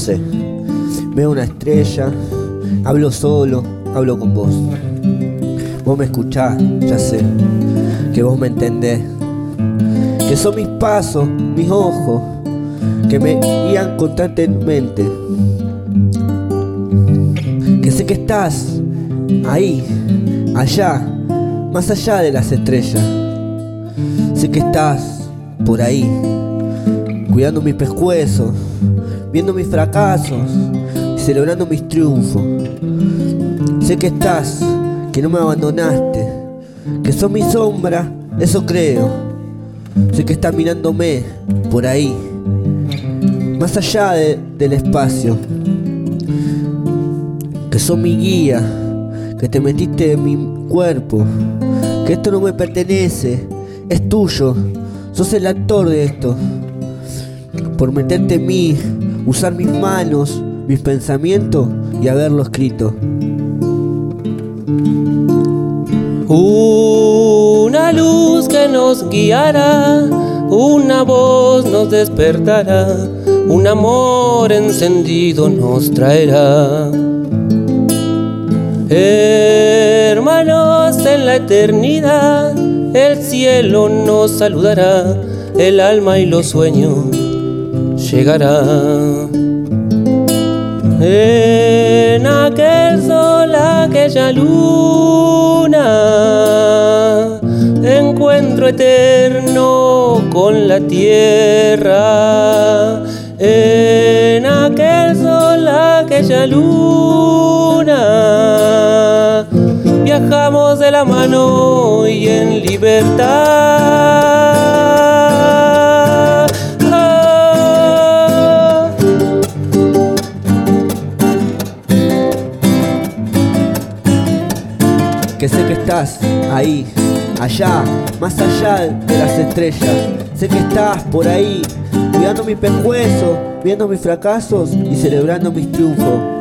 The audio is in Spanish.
sé. Veo una estrella, hablo solo, hablo con vos. Vos me escuchás, ya sé, que vos me entendés. Que son mis pasos, mis ojos, que me guían constantemente. Que sé que estás ahí, allá, más allá de las estrellas. Sé que estás por ahí, cuidando mis pescuezos, viendo mis fracasos y celebrando mis triunfos. Sé que estás, que no me abandonaste, que sos mi sombra, eso creo. Sé que estás mirándome por ahí, más allá del espacio. Que sos mi guía, que te metiste en mi cuerpo, que esto no me pertenece, es tuyo, sos el actor de esto. Por meterte en mí, usar mis manos, mis pensamientos y haberlo escrito. Una luz que nos guiará, una voz nos despertará, un amor encendido nos traerá. Hermanos en la eternidad, el cielo nos saludará, el alma y los sueños llegará. En aquel sol, aquella luna, encuentro eterno con la tierra. En aquel sol, aquella luna, viajamos de la mano y en libertad. Que sé que estás ahí, allá, más allá de las estrellas. Sé que estás por ahí, cuidando mis pescuezos, viendo mis fracasos y celebrando mis triunfos.